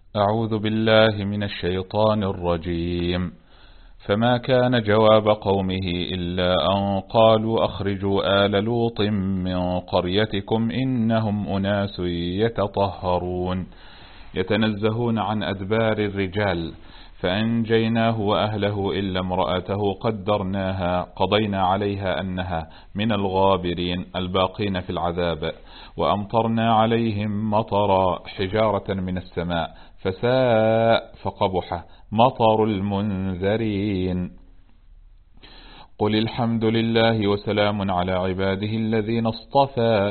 أعوذ بالله من الشيطان الرجيم. فما كان جواب قومه إلا أن قالوا أخرجوا آل لوط من قريتكم إنهم أناس يتطهرون يتنزهون عن أدبار الرجال، فأنجيناه وأهله إلا امرأته قضينا عليها أنها من الغابرين الباقين في العذاب، وأمطرنا عليهم مطرا حجارة من السماء فساء فقبح مطر المنذرين. قل الحمد لله وسلام على عباده الذين اصطفى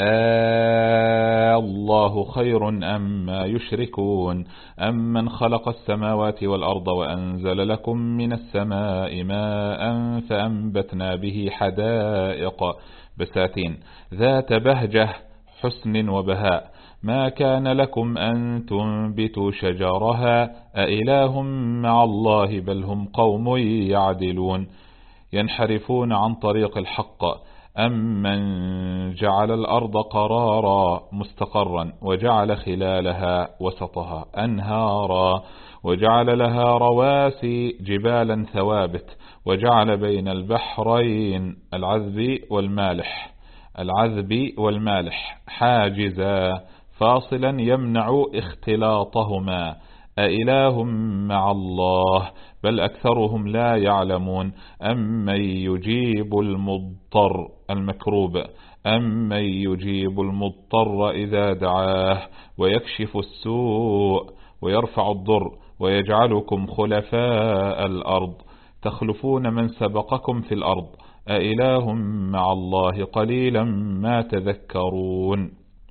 الله خير أما يشركون أمن خلق السماوات والأرض وأنزل لكم من السماء ماء فأنبتنا به حدائق بساتين ذات بهجة حسن وبهاء ما كان لكم أن تنبتوا شجرها أإله مع الله بل هم قوم يعدلون ينحرفون عن طريق الحق. أمن جعل الأرض قرارا مستقرا وجعل خلالها وسطها أنهارا وجعل لها رواسي جبالا ثوابت وجعل بين البحرين العذب والمالح حاجزا فاصلا يمنع اختلاطهما أإله مع الله بل أكثرهم لا يعلمون. أمن يجيب المضطر المكروب أمن يجيب المضطر إذا دعاه ويكشف السوء ويرفع الضر ويجعلكم خلفاء الأرض تخلفون من سبقكم في الأرض أإله مع الله قليلا ما تذكرون.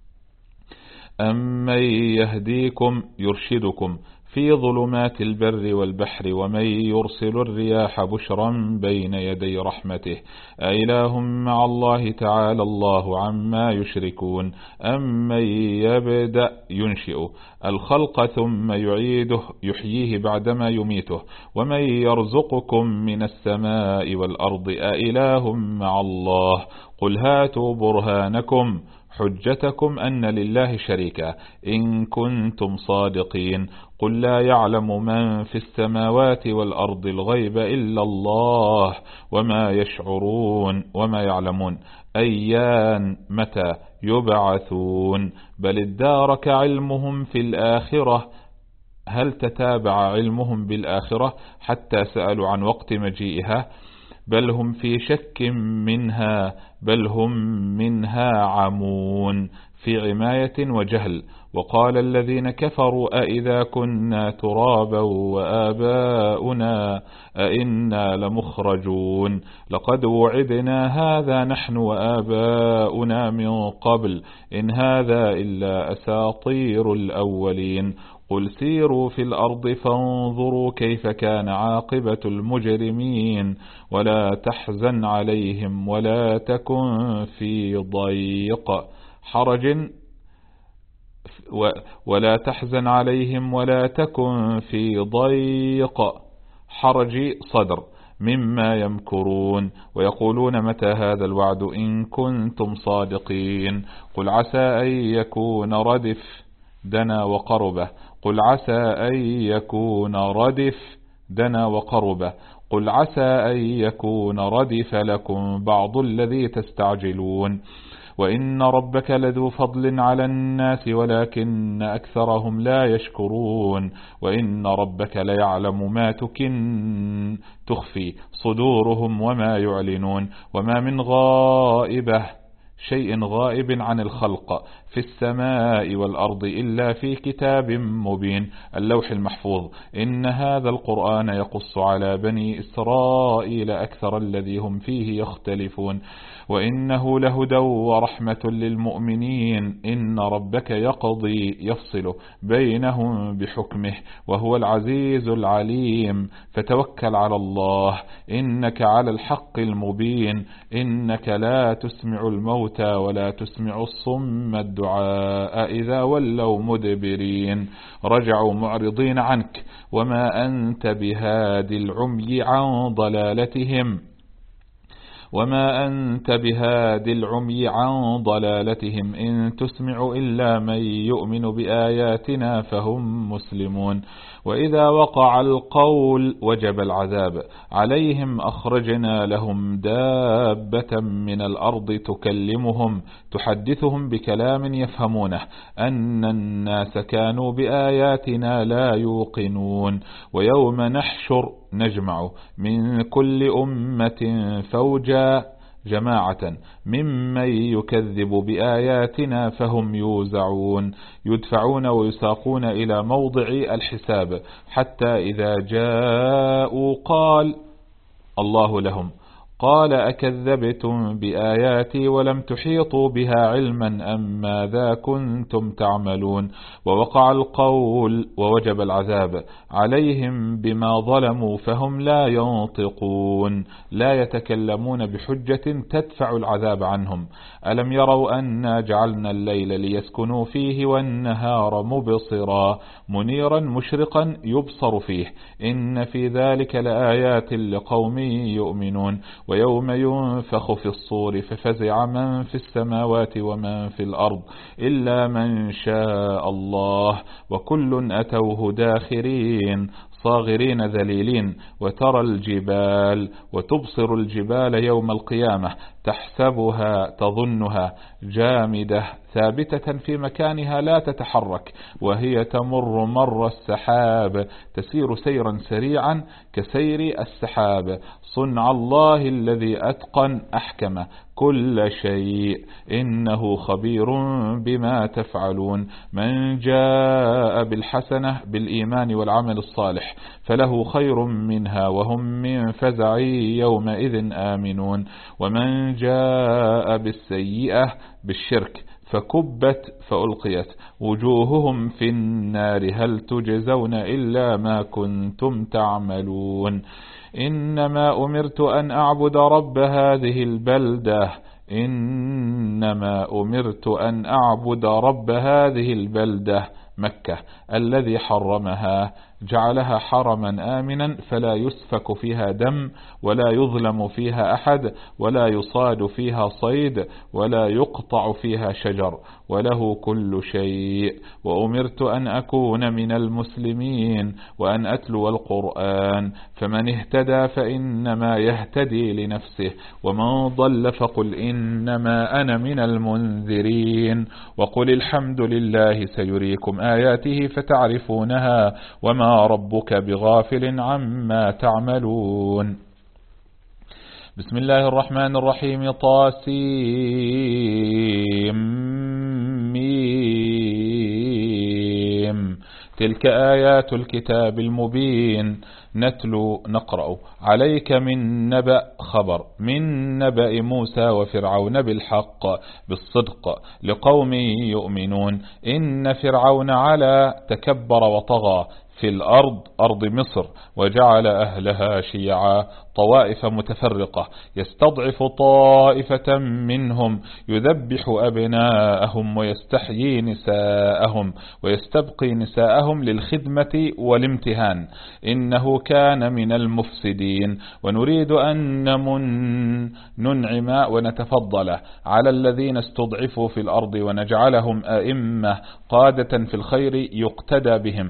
أمن يهديكم يرشدكم في ظلمات البر والبحر ومن يرسل الرياح بشرا بين يدي رحمته أإله مع الله تعالى الله عما يشركون. أمن يبدأ ينشئ الخلق ثم يعيده يحييه بعدما يميته ومن يرزقكم من السماء والأرض أإله مع الله قل هاتوا برهانكم حجتكم أن لله شريكا إن كنتم صادقين. قل لا يعلم من في السماوات والأرض الغيب إلا الله وما يشعرون وما يعلمون أيان متى يبعثون بل ادارك علمهم في الآخرة هل تتابع علمهم بالآخرة حتى سألوا عن وقت مجيئها بل هم في شك منها بل هم منها عمون في عماية وجهل. وقال الذين كفروا أئذا كنا ترابا وآباؤنا أئنا لمخرجون لقد وعدنا هذا نحن وآباؤنا من قبل إن هذا إلا أساطير الأولين. قل سيروا في الأرض فانظروا كيف كان عاقبة المجرمين ولا تحزن عليهم ولا تكن في ضيق حرج ولا تحزن عليهم ولا تكن في ضيق حرج صدر مما يمكرون ويقولون متى هذا الوعد إن كنتم صادقين. قل عسى أن يكون ردف دنا وقربه قل عسى أن يكون ردف دنا وقربه قل عسى أن يكون ردف لكم بعض الذي تستعجلون وإن ربك لذو فضل على الناس ولكن أكثرهم لا يشكرون وإن ربك ليعلم ما تخفي صدورهم وما يعلنون وما من شيء غائب عن الخلق في السماء والأرض إلا في كتاب مبين اللوح المحفوظ. إن هذا القرآن يقص على بني إسرائيل أكثر الذي هم فيه يختلفون وإنه لهدى ورحمة للمؤمنين. إن ربك يفصل بينهم بحكمه وهو العزيز العليم. فتوكل على الله إنك على الحق المبين. إنك لا تسمع الموتى ولا تسمع الصم الدعاء إذا ولوا مدبرين رجعوا معرضين عنك وما أنت بهاد العمي عن ضلالتهم وما أنت بهاد العمي عن ضلالتهم إن تسمع إلا من يؤمن بآياتنا فهم مسلمون. وإذا وقع القول وجب العذاب عليهم أخرجنا لهم دابة من الأرض تكلمهم تحدثهم بكلام يفهمونه أن الناس كانوا بآياتنا لا يوقنون. ويوم نحشر نجمع من كل أمة فوجا جماعة ممن يكذب بآياتنا فهم يوزعون يدفعون ويساقون إلى موضع الحساب حتى إذا جاءوا قال الله لهم قال أكذبتم بآياتي ولم تحيطوا بها علما أم ماذا كنتم تعملون. ووقع القول ووجب العذاب عليهم بما ظلموا فهم لا ينطقون لا يتكلمون بحجة تدفع العذاب عنهم. ألم يروا أنا جعلنا الليل ليسكنوا فيه والنهار مبصرا منيرا مشرقا يبصر فيه إن في ذلك لآيات لقوم يؤمنون. ويوم ينفخ في الصور ففزع من في السماوات ومن في الأرض إلا من شاء الله وكل أتوه داخرين صاغرين ذليلين. وترى الجبال وتبصر الجبال يوم القيامة تحسبها تظنها جامدة ثابتة في مكانها لا تتحرك وهي تمر مر السحاب تسير سيرا سريعا كسير السحاب صنع الله الذي أتقن أحكم كل شيء إنه خبير بما تفعلون. من جاء بالحسنة بالإيمان والعمل الصالح فله خير منها وهم من فزع يومئذ آمنون. ومن جاء بالسيئة بالشرك فكبت فألقيت وجوههم في النار هل تجزون إلا ما كنتم تعملون. إنما أمرت أن أعبد رب هذه البلدة إنما أمرت أن أعبد رب هذه البلدة مكة الذي حرمها جعلها حرما آمنا فلا يسفك فيها دم ولا يظلم فيها أحد ولا يصاد فيها صيد ولا يقطع فيها شجر وله كل شيء. وأمرت أن أكون من المسلمين وأن أتلو القرآن فمن اهتدى فإنما يهتدي لنفسه ومن ضل فقل إنما أنا من المنذرين. وقل الحمد لله سيريكم آياته فتعرفونها وما ربك بغافل عما تعملون. بسم الله الرحمن الرحيم طاسيم تلك آيات الكتاب المبين نتلو نقرأ عليك من نبأ خبر من نبأ موسى وفرعون بالحق بالصدق لقوم يؤمنون. إن فرعون علا تكبر وطغى في الأرض أرض مصر وجعل أهلها شيعا طوائف متفرقة يستضعف طائفة منهم يذبح أبناءهم ويستحيي نساءهم ويستبقي نساءهم للخدمة والامتهان إنه كان من المفسدين. ونريد أن ننعم ونتفضل على الذين استضعفوا في الأرض ونجعلهم أئمة قادة في الخير يقتدى بهم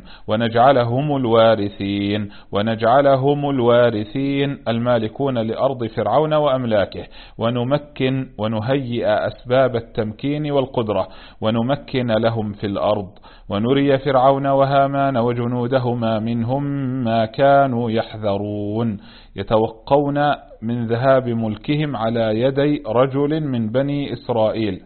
ونجعلهم الوارثين المالكون لأرض فرعون وأملاكه ونمكن ونهيئ أسباب التمكين والقدرة ونمكن لهم في الأرض ونري فرعون وهامان وجنودهما منهم ما كانوا يحذرون يتوقون من ذهاب ملكهم على يدي رجل من بني إسرائيل.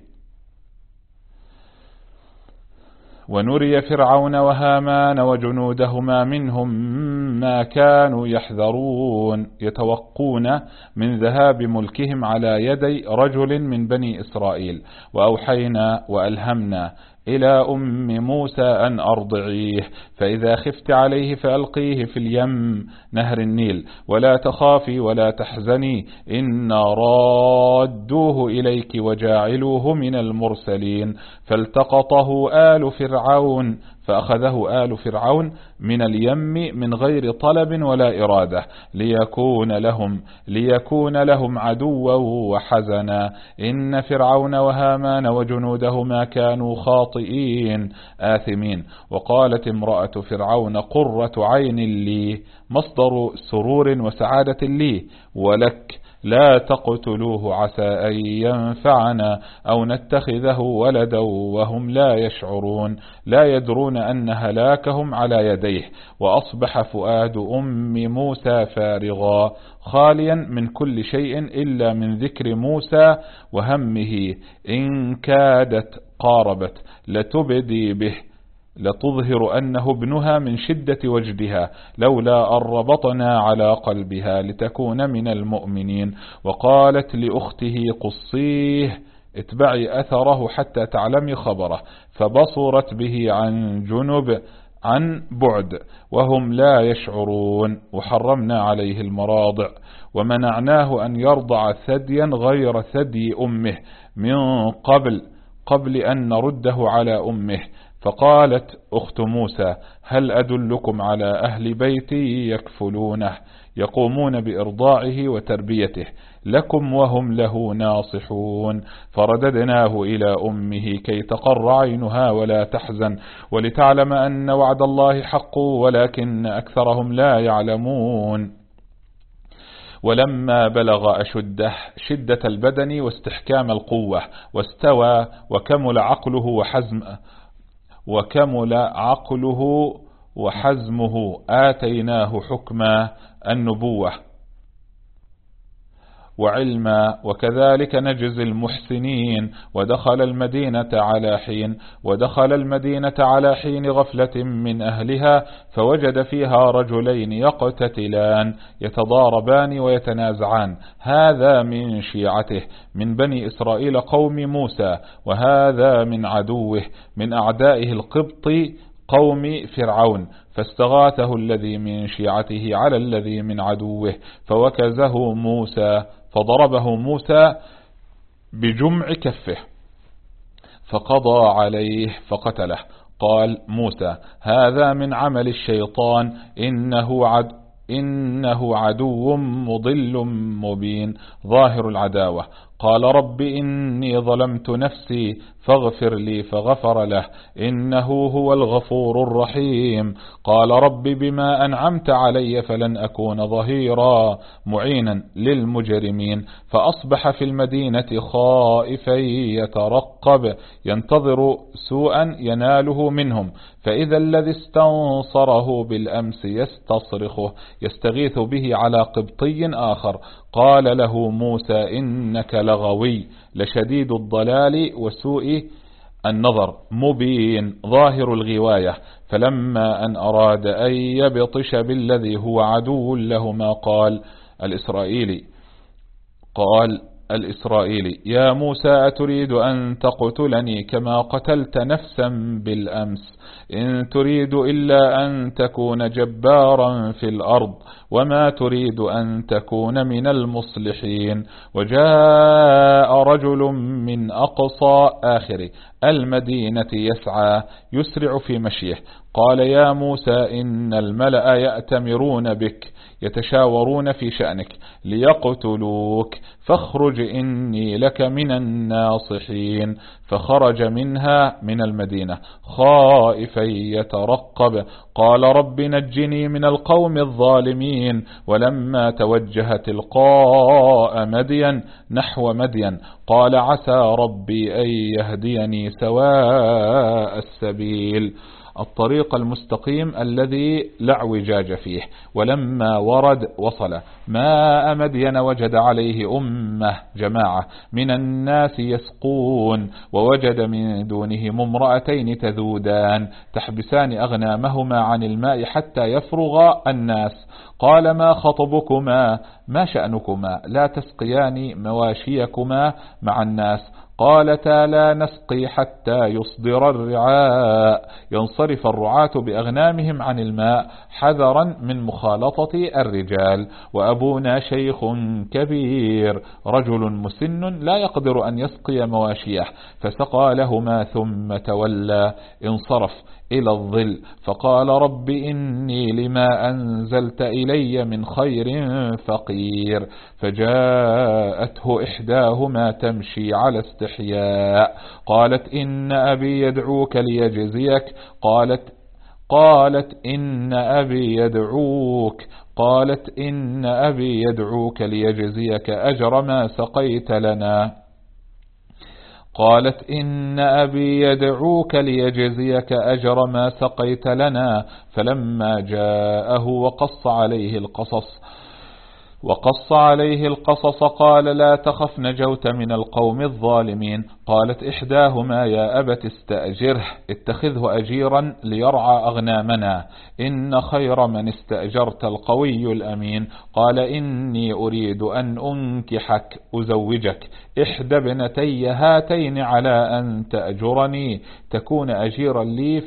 ونري فرعون وهامان وجنودهما منهم ما كانوا يحذرون يتوقون من ذهاب ملكهم على يدي رجل من بني إسرائيل. وأوحينا وألهمنا إلى أم موسى أن أرضعيه فإذا خفت عليه فألقيه في اليم نهر النيل ولا تخافي ولا تحزني إنا رادوه إليك وجاعلوه من المرسلين. فالتقطه آل فرعون فأخذه آل فرعون من اليم من غير طلب ولا إرادة ليكون لهم عدوا وحزنا. إن فرعون وهامان وجنودهما كانوا خاطئين آثمين. وقالت امرأة فرعون قرة عين لي، مصدر سرور وسعادة لي ولك، لا تقتلوه عسى أن ينفعنا أو نتخذه ولدا وهم لا يشعرون، لا يدرون أن هلاكهم على يديه. وأصبح فؤاد أم موسى فارغا خاليا من كل شيء إلا من ذكر موسى وهمه، إن كادت قاربت لتبدي به، لتظهر أنه ابنها من شدة وجدها، لولا أن ربطنا على قلبها لتكون من المؤمنين. وقالت لأخته قصيه اتبعي أثره حتى تعلمي خبره، فبصرت به عن بعد وهم لا يشعرون. وحرمنا عليه المراضع ومنعناه أن يرضع ثديا غير ثدي أمه من قبل أن نرده على أمه. فقالت أخت موسى هل أدلكم على أهل بيتي يكفلونه يقومون بإرضاعه وتربيته لكم وهم له ناصحون. فرددناه إلى أمه كي تقر عينها ولا تحزن ولتعلم أن وعد الله حق ولكن أكثرهم لا يعلمون. ولما بلغ أشده شدة البدن واستحكام القوة واستوى وكمل عقله وحزمه آتيناه حكما النبوة وعلما، وكذلك نجزي المحسنين. ودخل المدينة على حين غفلة من أهلها فوجد فيها رجلين يقتتلان يتضاربان ويتنازعان، هذا من شيعته من بني إسرائيل قوم موسى، وهذا من عدوه من أعدائه القبط قوم فرعون، فاستغاثه الذي من شيعته على الذي من عدوه فوكزه موسى، فضربه موسى بجمع كفه فقضى عليه فقتله. قال موسى هذا من عمل الشيطان إنه عدو مضل مبين ظاهر العداوة. قال رب إني ظلمت نفسي فاغفر لي فغفر له إنه هو الغفور الرحيم. قال رب بما أنعمت علي فلن أكون ظهيرا معينا للمجرمين. فأصبح في المدينة خائفا يترقب ينتظر سوءا يناله منهم، فإذا الذي استنصره بالأمس يستصرخه يستغيث به على قبطي آخر. قال له موسى إنك لغوي لشديد الضلال وسوء النظر مبين ظاهر الغواية. فلما أن أراد أن يبطش بالذي هو عدو لهما قال الإسرائيلي يا موسى أتريد أن تقتلني كما قتلت نفسا بالأمس؟ إن تريد إلا أن تكون جبارا في الأرض وما تريد أن تكون من المصلحين. وجاء رجل من أقصى آخر المدينة يسعى يسرع في مشيه قال يا موسى إن الملأ يأتمرون بك يتشاورون في شأنك ليقتلوك فاخرج إني لك من الناصحين. فخرج منها من المدينة خائفا يترقب قال رب نجني من القوم الظالمين. ولما توجه تلقاء مدين نحو مدين قال عسى ربي أن يهديني سواء السبيل الطريق المستقيم الذي لا اعوجاج فيه. ولما وصل ماء مدين وجد عليه أمة جماعة من الناس يسقون ووجد من دونهم امرأتين تذودان تحبسان أغنامهما عن الماء حتى يفرغ الناس. قال ما خطبكما ما شأنكما لا تسقيان مواشيكما مع الناس؟ قالتا لا نسقي حتى يصدر الرعاء. ينصرف الرعاة بأغنامهم عن الماء حذرا من مخالطة الرجال. وأبونا شيخ كبير رجل مسن لا يقدر أن يسقي مواشيه فسقى لهما ثم تولى انصرف إلى الظل، فقال رب إني لما أنزلت إلي من خير فقير. فجاءته إحداهما تمشي على استحياء قالت إن أبي يدعوك ليجزيك قالت إن أبي يدعوك ليجزيك أجر ما سقيت لنا. فلما جاءه وقص عليه القصص قال لا تخف نجوت من القوم الظالمين. قالت إحداهما يا أبت استأجره اتخذه أجيرا ليرعى أغنامنا إن خير من استأجرت القوي الأمين. قال إني أريد أن أزوجك إحدى ابنتي هاتين على أن تأجرني تكون أجيرا لي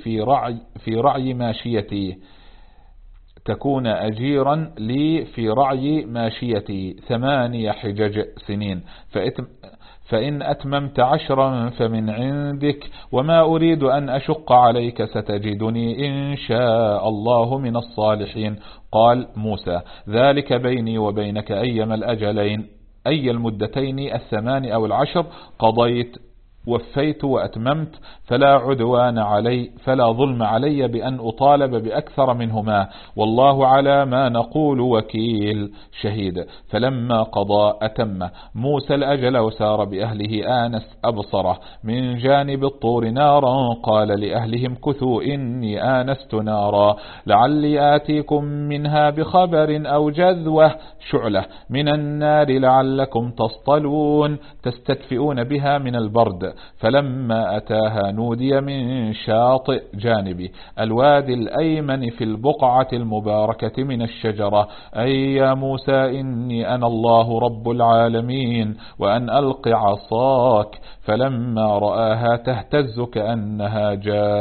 في رعي ماشيتي 8 حجج سنين فإن أتممت 10 فمن عندك وما أريد أن أشق عليك ستجدني إن شاء الله من الصالحين. قال موسى ذلك بيني وبينك أي المدتين 8 أو 10 قضيت وفيت وأتممت فلا ظلم علي بأن أطالب بأكثر منهما والله على ما نقول وكيل شهيد. فلما قضى أتم موسى الأجل وسار بأهله آنس أبصره من جانب الطور نارا قال لأهلهم كثوا إني آنست نارا لعلي آتيكم منها بخبر أو جذوة شعلة من النار لعلكم تصطلون تستدفئون بها من البرد. فلما أتاها نودي من شاطئ جانب الوادي الأيمن في البقعة المباركة من الشجرة أي يا موسى إني أنا الله رب العالمين وأن ألق عصاك. فلما رآها تهتز كأنها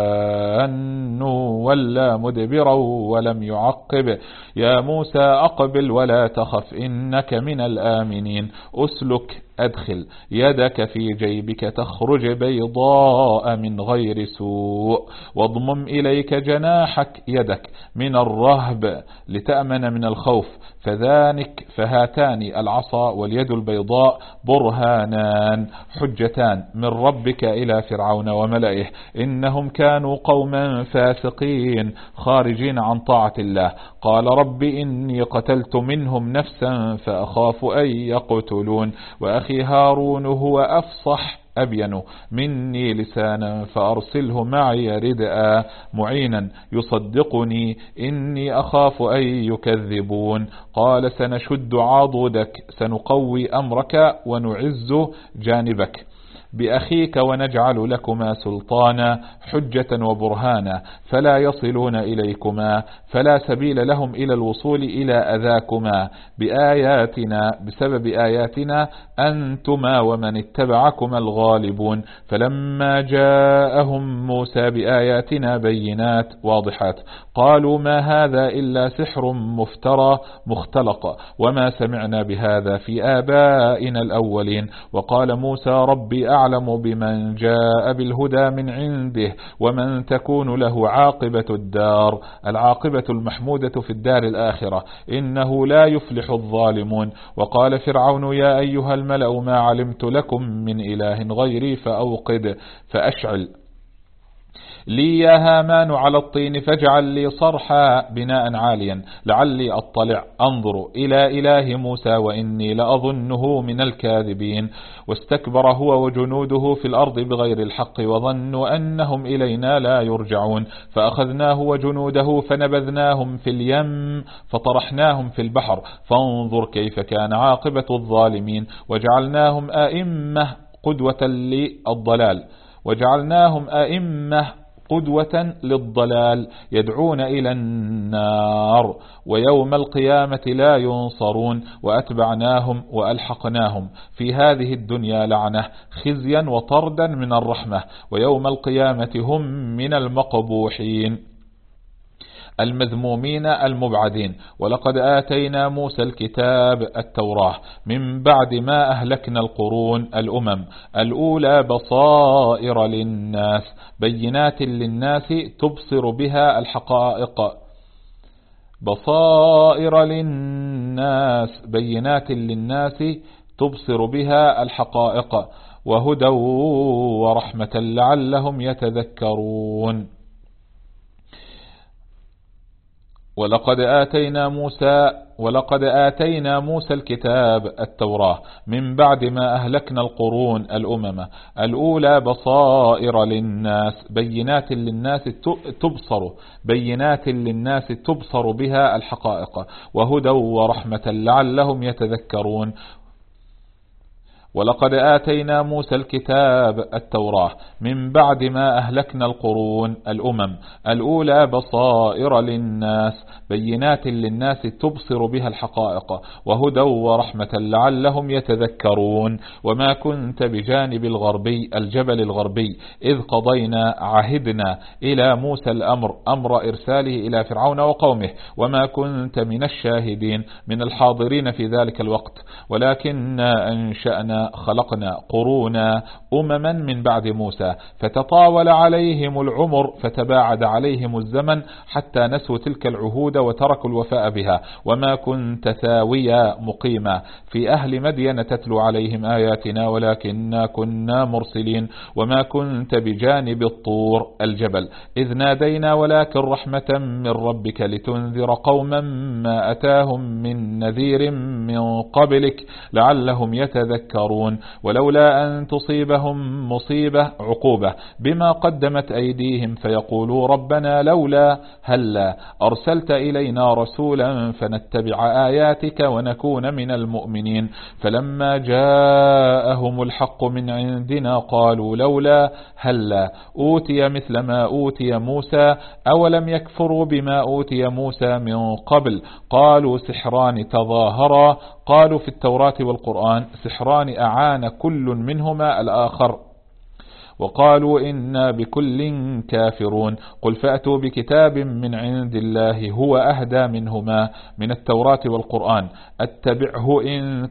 جان ولا مدبرا ولم يعقب يا موسى أقبل ولا تخف إنك من الآمنين. أدخل يدك في جيبك تخرج بيضاء من غير سوء واضمم إليك جناحك يدك من الرهب لتأمن من الخوف فهاتان العصا واليد البيضاء برهانان حجتان من ربك إلى فرعون وملئه إنهم كانوا قوما فاسقين خارجين عن طاعة الله. قال رب إني قتلت منهم نفسا فأخاف أن يقتلون وأخي هارون هو أفصح أبين مني لسانا فأرسله معي ردءا معينا يصدقني إني أخاف أن يكذبون. قال سنشد عضدك سنقوي أمرك ونعز جانبك بأخيك ونجعل لكما سلطانا حجة وبرهانا فلا يصلون إليكما فلا سبيل لهم إلى الوصول إلى أذاكما بسبب آياتنا أنتما ومن اتبعكما الغالبون. فلما جاءهم موسى بآياتنا بينات واضحات قالوا ما هذا إلا سحر مفترى مختلق وما سمعنا بهذا في آبائنا الأولين. وقال موسى ربي أعلم بمن جاء بالهدى من عنده ومن تكون له عاقبة الدار العاقبة المحمودة في الدار الآخرة إنه لا يفلح الظالمون. وقال فرعون يا أيها الملأ ما علمت لكم من إله غيري فأشعل لي يا هامان على الطين فاجعل لي صرحا بناء عاليا لعلي أطلع أنظر إلى إله موسى وإني لأظنه من الكاذبين. واستكبر هو وجنوده في الأرض بغير الحق وظنوا أنهم إلينا لا يرجعون. فأخذناه وجنوده فنبذناهم في اليم فطرحناهم في البحر فانظر كيف كان عاقبة الظالمين. وجعلناهم أئمة قدوة للضلال يدعون إلى النار ويوم القيامة لا ينصرون. وأتبعناهم وألحقناهم في هذه الدنيا لعنة خزيا وطردا من الرحمة ويوم القيامة هم من المقبوحين. المذمومين المبعدين. ولقد آتينا موسى الكتاب التوراة من بعد ما أهلكنا القرون الأمم الأولى بصائر للناس بينات للناس تبصر بها الحقائق. بصائر للناس بينات للناس تبصر بها الحقائق وهدى ورحمة لعلهم يتذكرون. ولقد آتينا موسى الكتاب التوراة من بعد ما أهلكنا القرون الأمم الأولى بصائر للناس بينات للناس تبصر بها الحقائق وهدى ورحمة لعلهم يتذكرون. ولقد آتينا موسى الكتاب التوراة من بعد ما أهلكنا القرون الأمم الأولى بصائر للناس بينات للناس تبصر بها الحقائق وهدى ورحمة لعلهم يتذكرون. وما كنت بجانب الجبل الغربي إذ قضينا عهدنا إلى موسى أمر إرساله إلى فرعون وقومه وما كنت من الشاهدين من الحاضرين في ذلك الوقت ولكننا خلقنا قرونا أمما من بعد موسى فتطاول عليهم العمر فتباعد عليهم الزمن حتى نسوا تلك العهود وتركوا الوفاء بها. وما كنت ثاويا مقيما في أهل مدين تتلو عليهم آياتنا ولكننا كنا مرسلين. وما كنت بجانب الطور الجبل إذ نادينا ولكن رحمة من ربك لتنذر قوما ما أتاهم من نذير من قبلك لعلهم يتذكرون. ولولا أن تصيبهم مصيبة عقوبة بما قدمت أيديهم فيقولوا ربنا لولا هلا أرسلت إلينا رسولا فنتبع آياتك ونكون من المؤمنين. فلما جاءهم الحق من عندنا قالوا لولا هلا أوتي مثل ما أوتي موسى أولم يكفروا بما أوتي موسى من قبل قالوا سحران تظاهرا قالوا في التوراة والقرآن سحران أعان كل منهما الآخر وقالوا إنا بكل كافرون. قل فأتوا بكتاب من عند الله هو أهدى منهما من التوراة والقرآن اتبعه إن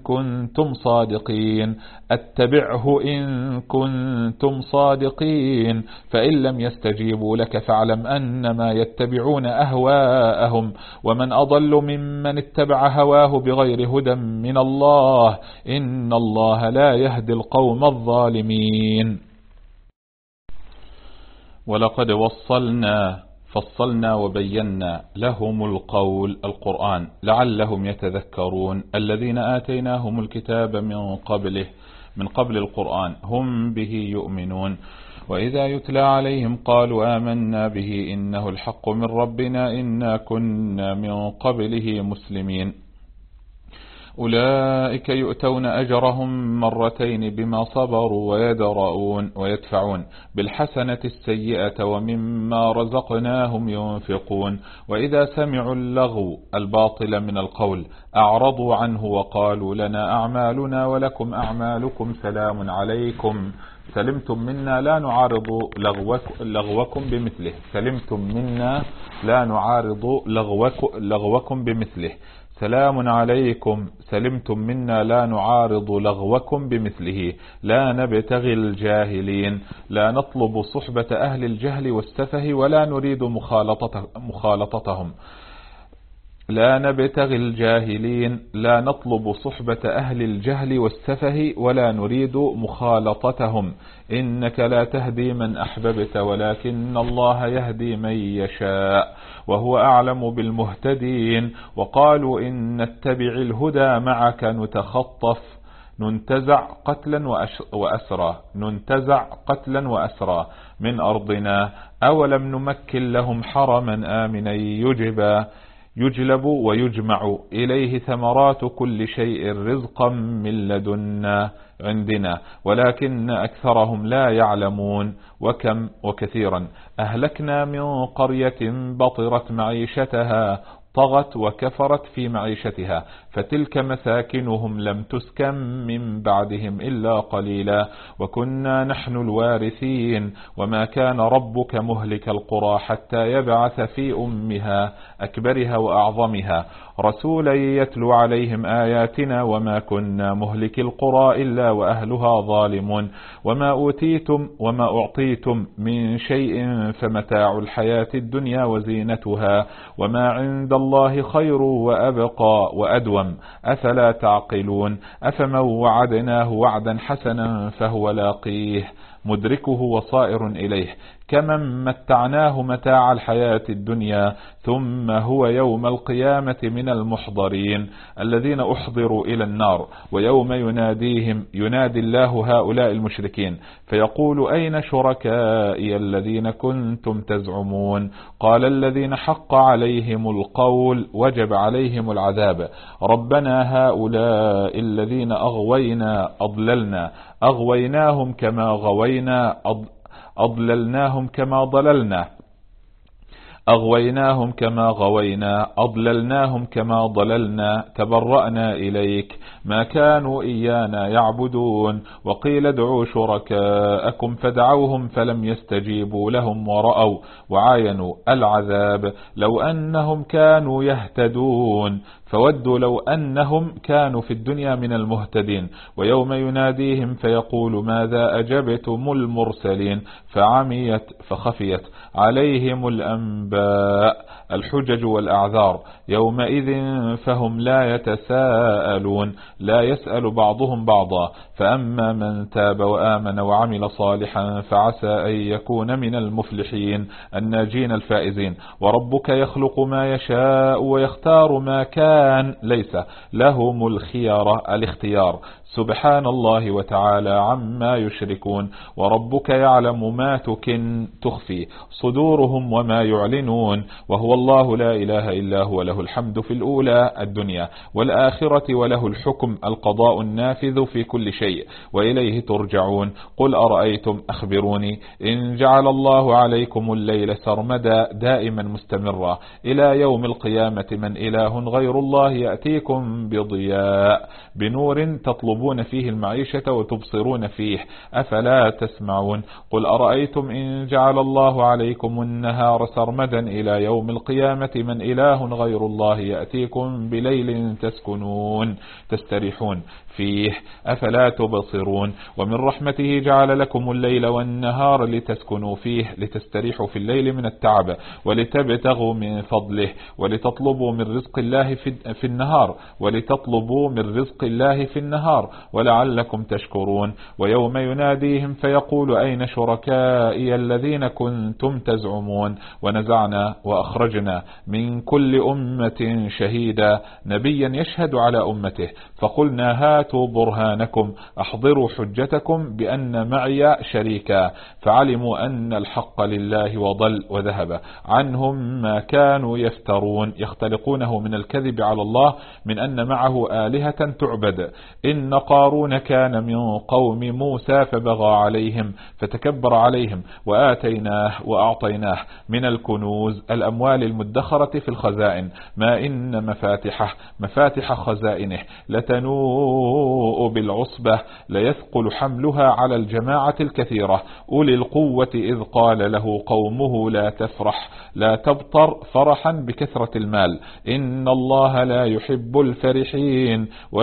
كنتم صادقين فإن لم يستجيبوا لك فاعلم أنما يتبعون أهواءهم ومن أضل ممن اتبع هواه بغير هدى من الله إن الله لا يهدي القوم الظالمين. ولقد فصلنا وبينا لهم القرآن لعلهم يتذكرون. الذين آتيناهم الكتاب من قبل القرآن هم به يؤمنون وإذا يتلى عليهم قالوا آمنا به إنه الحق من ربنا إنا كنا من قبله مسلمين. أولئك يؤتون أجرهم مرتين بما صبروا ويدفعون بالحسنة السيئة ومما رزقناهم ينفقون. وإذا سمعوا اللغو الباطل من القول أعرضوا عنه وقالوا لنا أعمالنا ولكم أعمالكم سلام عليكم سلمتم منا لا نعارض لغوكم بمثله سلام عليكم سلمتم منا لا نعارض لغوكم بمثله لا نبتغي الجاهلين لا نطلب صحبة أهل الجهل والسفه ولا نريد مخالطتهم لا نبتغي الجاهلين لا نطلب صحبة أهل الجهل والسفه ولا نريد مخالطتهم إنك لا تهدي من أحببت ولكن الله يهدي من يشاء وهو أعلم بالمهتدين. وقالوا إن نتبع الهدى معك ننتزع قتلا وأسرى من أرضنا أولم نمكن لهم حرما آمنا يجلب ويجمع إليه ثمرات كل شيء رزقا من لدنا عندنا ولكن أكثرهم لا يعلمون. وكم وكثيرا أهلكنا من قرية بطرت معيشتها طغت وكفرت في معيشتها، فتلك مساكنهم لم تسكن من بعدهم إلا قليلا، وكنا نحن الوارثين، وما كان ربك مهلك القرى حتى يبعث في أمها أكبرها وأعظمها رسولا يتلو عليهم آياتنا، وما كنا مهلك القرى إلا وأهلها ظالمون. وما أعطيتم من شيء فمتاع الحياة الدنيا وزينتها، وما عند الله خير وأبقى وأدوم، أفلا تعقلون. أفمن وعدناه وعدا حسنا فهو لاقيه مدركه وصائر إليه، كمن متعناه متاع الحياة الدنيا ثم هو يوم القيامة من المحضرين. الذين أحضروا إلى النار ويوم يناديهم ينادي الله هؤلاء المشركين فيقول أين شركائي الذين كنتم تزعمون؟ قال الذين حق عليهم القول وجب عليهم العذاب ربنا هؤلاء الذين أغويناهم كما غوينا أضللناهم كما ضللنا أغويناهم كما غوينا أضللناهم كما ضللنا تبرأنا إليك ما كانوا إيانا يعبدون. وقيل ادعوا شركاءكم فدعوهم فلم يستجيبوا لهم ورأوا وعاينوا العذاب لو أنهم كانوا يهتدون، فودوا لو أنهم كانوا في الدنيا من المهتدين. ويوم يناديهم فيقول ماذا أجبتم المرسلين فعميت فخفيت عليهم الأنباء الحجج والأعذار يومئذ فهم لا يتساءلون، لا يسأل بعضهم بعضا. فأما من تاب وآمن وعمل صالحا فعسى أن يكون من المفلحين الناجين الفائزين. وربك يخلق ما يشاء ويختار ما كان ليس لهم الاختيار سبحان الله وتعالى عما يشركون. وربك يعلم ما تخفي صدورهم وما يعلنون، وهو الله لا إله إلا هو، له الحمد في الأولى الدنيا والآخرة، وله الحكم القضاء النافذ في كل شيء، وإليه ترجعون. قل أرأيتم أخبروني إن جعل الله عليكم الليل سرمدا دائما مستمرا إلى يوم القيامة من إله غير الله يأتيكم بضياء بنور تطلبون فيه المعيشة وتبصرون فيه أفلا تسمعون. قل أرأيتم إن جعل الله عليكم النهار سرمدا إلى يوم القيامة من إله غير الله يأتيكم بليل تستريحون فيه أفلا تبصرون. ومن رحمته جعل لكم الليل والنهار لتسكنوا فيه، لتستريحوا في الليل من التعب ولتبتغوا من فضله ولتطلبوا من رزق الله في النهار ولعلكم تشكرون. ويوم يناديهم فيقول أين شركائي الذين كنتم تزعمون؟ ونزعنا وأخرجنا من كل أمة شهيدا نبيا يشهد على أمته، فقلنا هاتوا برهانكم أحضروا حجتكم بأن معي شريكا، فعلموا أن الحق لله وضل وذهب عنهم ما كانوا يختلقونه من الكذب على الله من أن معه آلهة تعبد. إن قارون كان من قوم موسى فبغى عليهم فتكبر عليهم وآتيناه وأعطيناه من الكنوز الأموال المدخرة في الخزائن ما إن مفاتح خزائنه لتنوء بالعصبة ليثقل حملها على الجماعة الكثيرة أولي القوة إذ قال له قومه لا تبطر فرحا بكثرة المال إن الله لا يحب الفرحين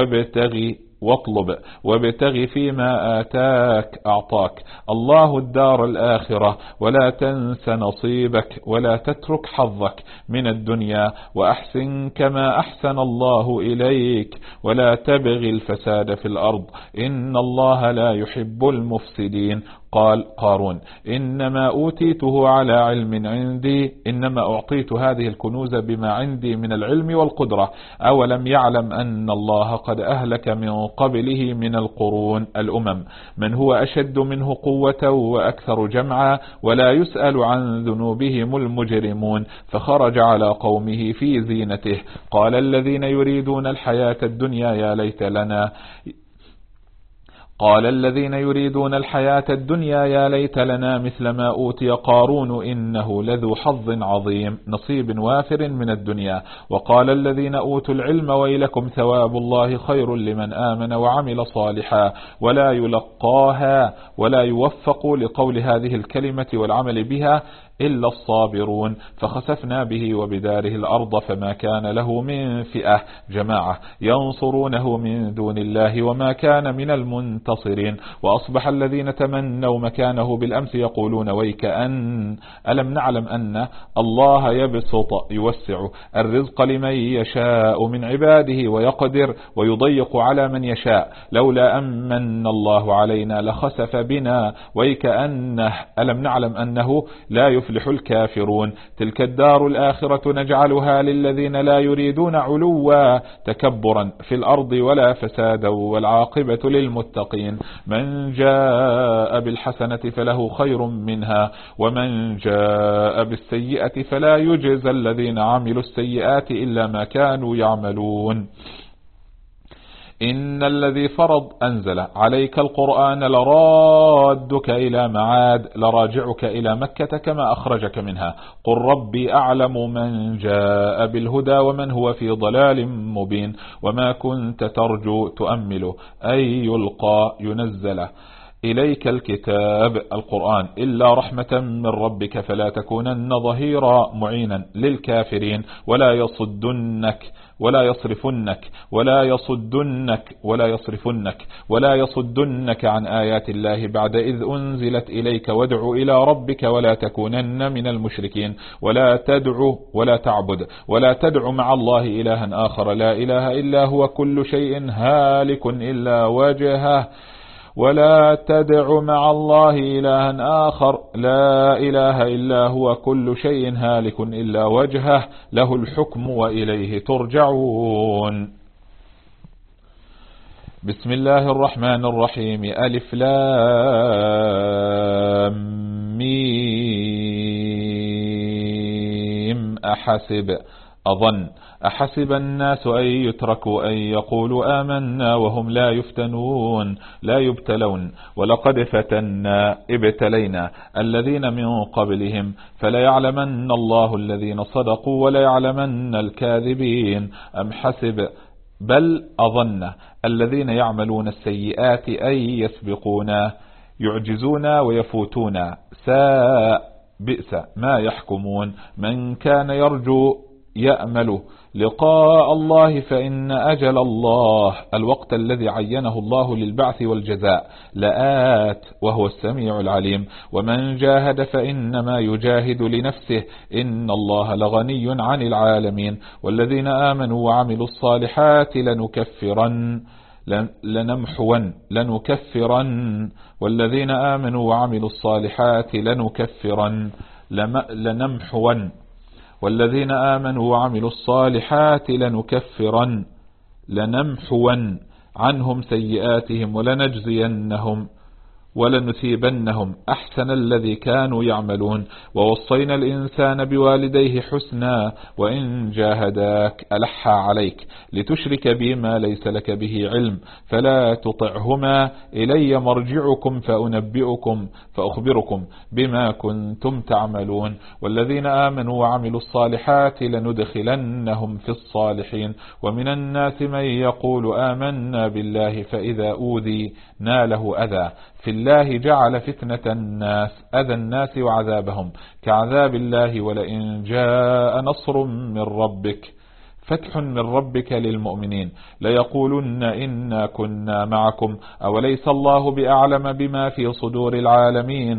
وابتغ فيما أعطاك الله الدار الآخرة ولا تنس نصيبك ولا تترك حظك من الدنيا وأحسن كما أحسن الله إليك ولا تبغي الفساد في الأرض إن الله لا يحب المفسدين. قال قارون إنما أوتيته على علم عندي، إنما أعطيت هذه الكنوز بما عندي من العلم والقدرة، أولم يعلم أن الله قد أهلك من قبله من القرون الأمم من هو أشد منه قوة وأكثر جمعا ولا يسأل عن ذنوبهم المجرمون. فخرج على قومه في زينته قال الذين يريدون الحياة الدنيا قال الذين يريدون الحياة الدنيا يا ليت لنا مثل ما أوتي قارون إنه لذو حظ عظيم، نصيب وافر من الدنيا. وقال الذين أوتوا العلم ويلكم ثواب الله خير لمن آمن وعمل صالحا ولا يلقاها ولا يوفق لقول هذه الكلمة والعمل بها إلا الصابرون. فخسفنا به وبداره الأرض فما كان له من فئة جماعة ينصرونه من دون الله وما كان من المنتصرين. وأصبح الذين تمنوا مكانه بالأمس يقولون ويكأن ألم نعلم أن الله يبسط يوسع الرزق لمن يشاء من عباده ويقدر ويضيق على من يشاء لولا أمن الله علينا لخسف بنا ويكأنه ألم نعلم أنه لا يفلح الكافرون. تلك الدار الآخرة نجعلها للذين لا يريدون علوا تكبرا في الأرض ولا فسادا والعاقبة للمتقين. من جاء بالحسنة فله خير منها ومن جاء بالسيئة فلا يجزى الذين عملوا السيئات إلا ما كانوا يعملون. إن الذي فرض أنزل عليك القرآن لرادك إلى معاد لراجعك إلى مكة كما أخرجك منها. قل ربي أعلم من جاء بالهدى ومن هو في ضلال مبين. وما كنت ترجو تؤمل أن يلقى ينزل إليك الكتاب القرآن إلا رحمة من ربك فلا تكونن ظهيرا معينا للكافرين ولا يصدنك عن آيات الله بعد إذ أنزلت إليك وادع إلى ربك ولا تكونن من المشركين. ولا تدع مع الله إلها آخر لا إله إلا هو كل شيء هالك إلا وجهه. ولا تدع مع الله إلها آخر لا إله إلا هو كل شيء هالك إلا وجهه له الحكم وإليه ترجعون. بسم الله الرحمن الرحيم. ألف لام ميم. أحسب الناس أن يتركوا أن يقولوا آمنا وهم لا يبتلون ولقد ابتلينا الذين من قبلهم فليعلمن الله الذين صدقوا وليعلمن الكاذبين. أم حسب بل أظن الذين يعملون السيئات أن يسبقونا يعجزونا ويفوتونا بئس ما يحكمون. من كان يأمل لقاء الله فإن أجل الله الوقت الذي عينه الله للبعث والجزاء لآت وهو السميع العليم. ومن جاهد فإنما يجاهد لنفسه إن الله لغني عن العالمين. والذين آمنوا وعملوا الصالحات والذين آمنوا وعملوا الصالحات لنمحون عنهم سيئاتهم ولنثيبنهم أحسن الذي كانوا يعملون. ووصينا الإنسان بوالديه حسنا وإن جاهداك ألح عليك لتشرك بما ليس لك به علم فلا تطعهما إلي مرجعكم فأخبركم بما كنتم تعملون. والذين آمنوا وعملوا الصالحات لندخلنهم في الصالحين. ومن الناس من يقول آمنا بالله فإذا أوذي ناله أذى في الله جعل فتنة الناس أذى الناس وعذابهم كعذاب الله. ولئن جاء نصر من ربك فتح من ربك للمؤمنين ليقولن إنا كنا معكم أوليس الله بأعلم بما في صدور العالمين.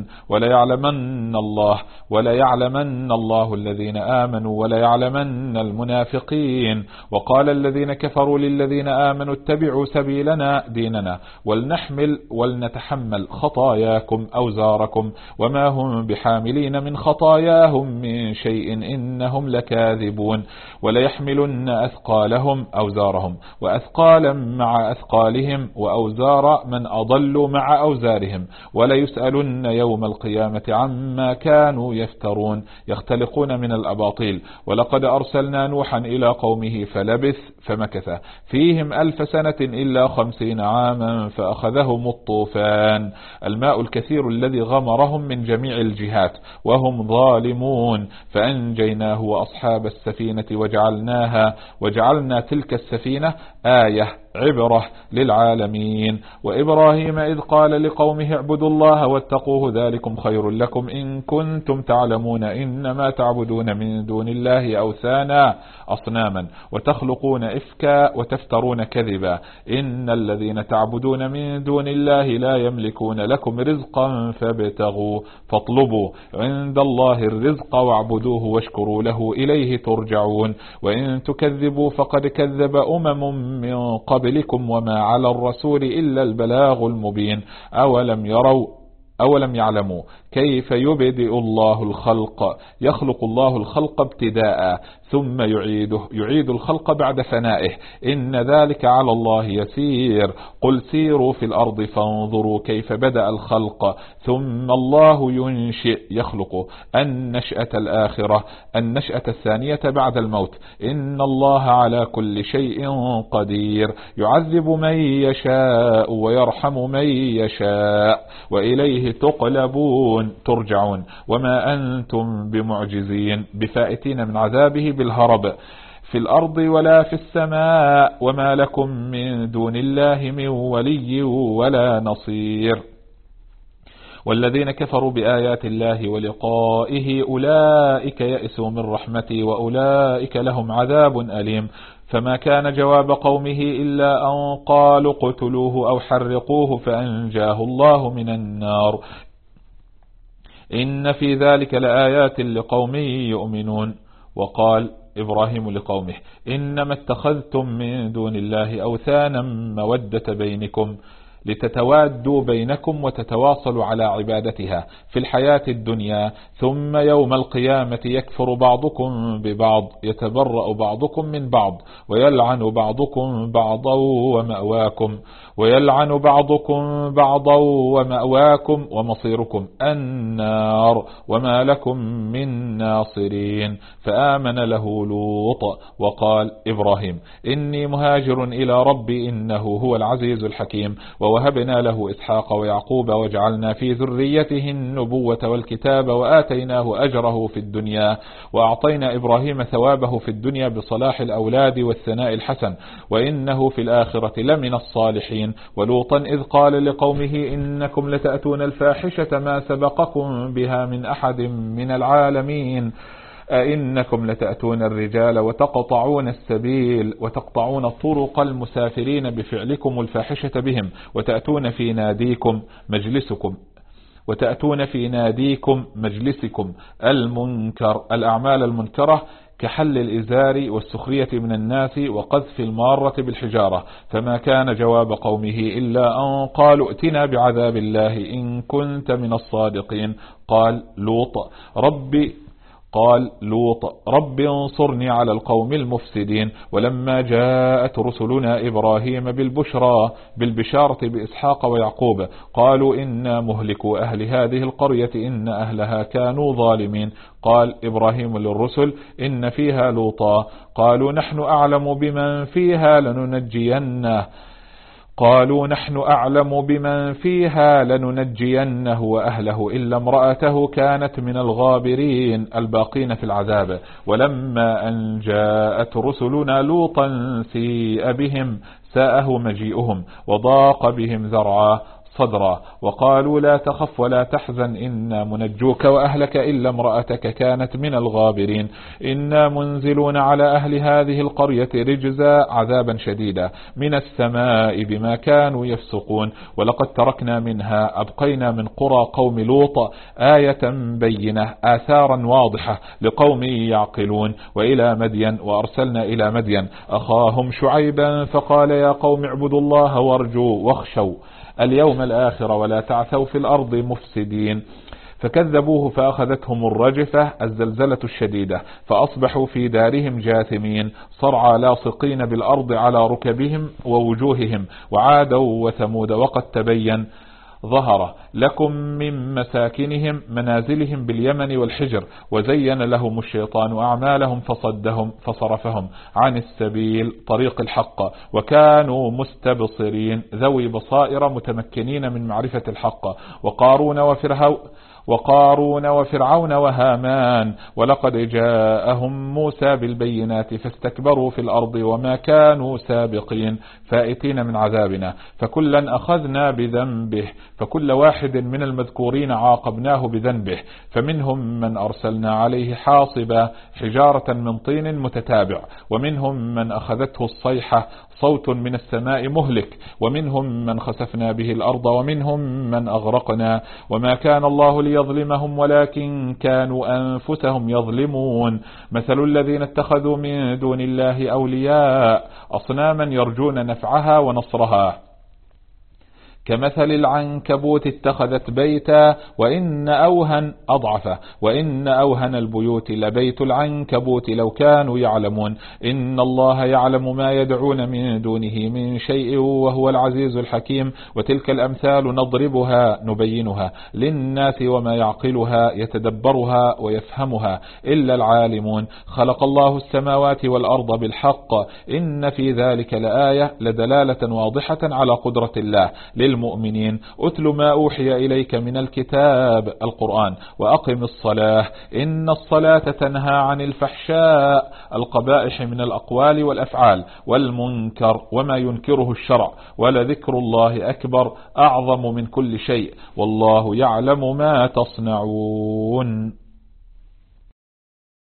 وليعلمن الله الذين آمنوا وليعلمن المنافقين. وقال الذين كفروا للذين آمنوا اتبعوا سبيلنا ديننا ولنتحمل خطاياكم أوزاركم وما هم بحاملين من خطاياهم من شيء إنهم لكاذبون. وليحملن ليحملن أثقالهم أوزارهم وأثقالا مع أثقالهم وأوزار من أضلوا مع أوزارهم وليسألن يوم القيامة عما كانوا يفترون يختلقون من الأباطيل. ولقد أرسلنا نوحا إلى قومه فمكث فيهم 1000 سنة إلا 50 عاما فأخذهم الطوفان الماء الكثير الذي غمرهم من جميع الجهات وهم ظالمون فأنجيناه وأصحاب السفينة وجعلنا تلك السفينة آية عبرة للعالمين. وإبراهيم إذ قال لقومه اعبدوا الله واتقوه ذلكم خير لكم إن كنتم تعلمون إنما تعبدون من دون الله أوثانا أصناما وتخلقون إفكا وتفترون كذبا إن الذين تعبدون من دون الله لا يملكون لكم رزقا فاطلبوا عند الله الرزق واعبدوه واشكروا له إليه ترجعون. وإن تكذبوا فقد كذب من قبلكم وما على الرسول إلا البلاغ المبين أولم يعلموا كيف يبدئ الله الخلق يخلق الله الخلق ابتداء ثم يعيد الخلق بعد فنائه إن ذلك على الله يسير. قل سيروا في الأرض فانظروا كيف بدأ الخلق ثم الله يخلق النشأة الثانية بعد الموت إن الله على كل شيء قدير يعذب من يشاء ويرحم من يشاء وإليه ترجعون وما أنتم بمعجزين بفائتين من عذابه بالهرب في الأرض ولا في السماء وما لكم من دون الله من ولي ولا نصير. والذين كفروا بآيات الله ولقائه أولئك يئسوا من رحمتي وأولئك لهم عذاب أليم. فما كان جواب قومه إلا أن قالوا اقتلوه أو حرقوه فأنجاه الله من النار إن في ذلك لآيات لقوم يؤمنون. وقال إبراهيم لقومه إنما اتخذتم من دون الله أوثانا مودة بينكم لتتوادوا بينكم وتتواصلوا على عبادتها في الحياة الدنيا ثم يوم القيامة يكفر بعضكم ببعض يتبرأ بعضكم من بعض ويلعن بعضا ومأواكم ومصيركم النار وما لكم من ناصرين. فآمن له لوط وقال إبراهيم إني مهاجر إلى ربي إنه هو العزيز الحكيم. ووهبنا له إسحاق ويعقوب وجعلنا في ذريته النبوة والكتاب وآتيناه أجره في الدنيا وأعطينا إبراهيم ثوابه في الدنيا بصلاح الأولاد والثناء الحسن وإنه في الآخرة لمن الصالحين. ولوطا إذ قال لقومه إنكم لتأتون الفاحشة ما سبقكم بها من أحد من العالمين أئنكم لتأتون الرجال وتقطعون السبيل وتقطعون طرق المسافرين بفعلكم الفاحشة بهم وتأتون في ناديكم مجلسكم الأعمال المنكرة كحل الإزار والسخرية من الناس وقذف المارة بالحجارة. فما كان جواب قومه إلا أن قالوا ائتنا بعذاب الله إن كنت من الصادقين. قال لوط رب انصرني على القوم المفسدين. ولما جاءت رسلنا إبراهيم بالبشارة بإسحاق ويعقوب قالوا إنا مهلكوا أهل هذه القرية إن أهلها كانوا ظالمين. قال إبراهيم للرسل إن فيها لوطا قالوا نحن أعلم بمن فيها لننجينه وأهله إلا امرأته كانت من الغابرين الباقين في العذاب. ولما أن جاءت رسلنا لوطا سيء بهم ساءه مجيئهم وضاق بهم صدرا وقالوا لا تخف ولا تحزن إنا منجوك وأهلك إلا امرأتك كانت من الغابرين إنا منزلون على أهل هذه القرية رجزا عذابا شديدا من السماء بما كانوا يفسقون. ولقد تركنا منها أبقينا من قرى قوم لوط آية بينة آثارا واضحة لقوم يعقلون. وأرسلنا إلى مدين أخاهم شعيبا فقال يا قوم اعبدوا الله وارجوا واخشوا اليوم الآخر ولا تعثوا في الأرض مفسدين. فكذبوه فأخذتهم الرجفة الزلزلة الشديدة فأصبحوا في دارهم جاثمين صرعى لاصقين بالأرض على ركبهم ووجوههم. وعادوا وثمود وقد تبين ظهر لكم من مساكنهم منازلهم باليمن والحجر وزين لهم الشيطان أعمالهم فصرفهم عن السبيل طريق الحق وكانوا مستبصرين ذوي بصائر متمكنين من معرفة الحق. وقارون وفرعون وهامان ولقد جاءهم موسى بالبينات فاستكبروا في الأرض وما كانوا سابقين فائتين من عذابنا فكلا أخذنا بذنبه فكل واحد من المذكورين عاقبناه بذنبه فمنهم من أرسلنا عليه حاصبا حجارة من طين متتابع ومنهم من أخذته الصيحة صوت من السماء مهلك ومنهم من خسفنا به الأرض ومنهم من أغرقنا وما كان الله ليظلمهم ولكن كانوا أنفسهم يظلمون. مثل الذين اتخذوا من دون الله أولياء أصناما يرجون نفعها ونصرها كمثل العنكبوت اتخذت بيتا وإن أوهن البيوت لبيت العنكبوت لو كانوا يعلمون. إن الله يعلم ما يدعون من دونه من شيء وهو العزيز الحكيم. وتلك الأمثال نبينها للناس وما يعقلها يتدبرها ويفهمها إلا العالمون. خلق الله السماوات والأرض بالحق إن في ذلك لآية لدلالة واضحة على قدرة الله للمؤمنين. أتل ما أوحي إليك من الكتاب القرآن وأقم الصلاة إن الصلاة تنهى عن الفحشاء القبائح من الأقوال والأفعال والمنكر وما ينكره الشرع ولذكر الله أكبر أعظم من كل شيء والله يعلم ما تصنعون.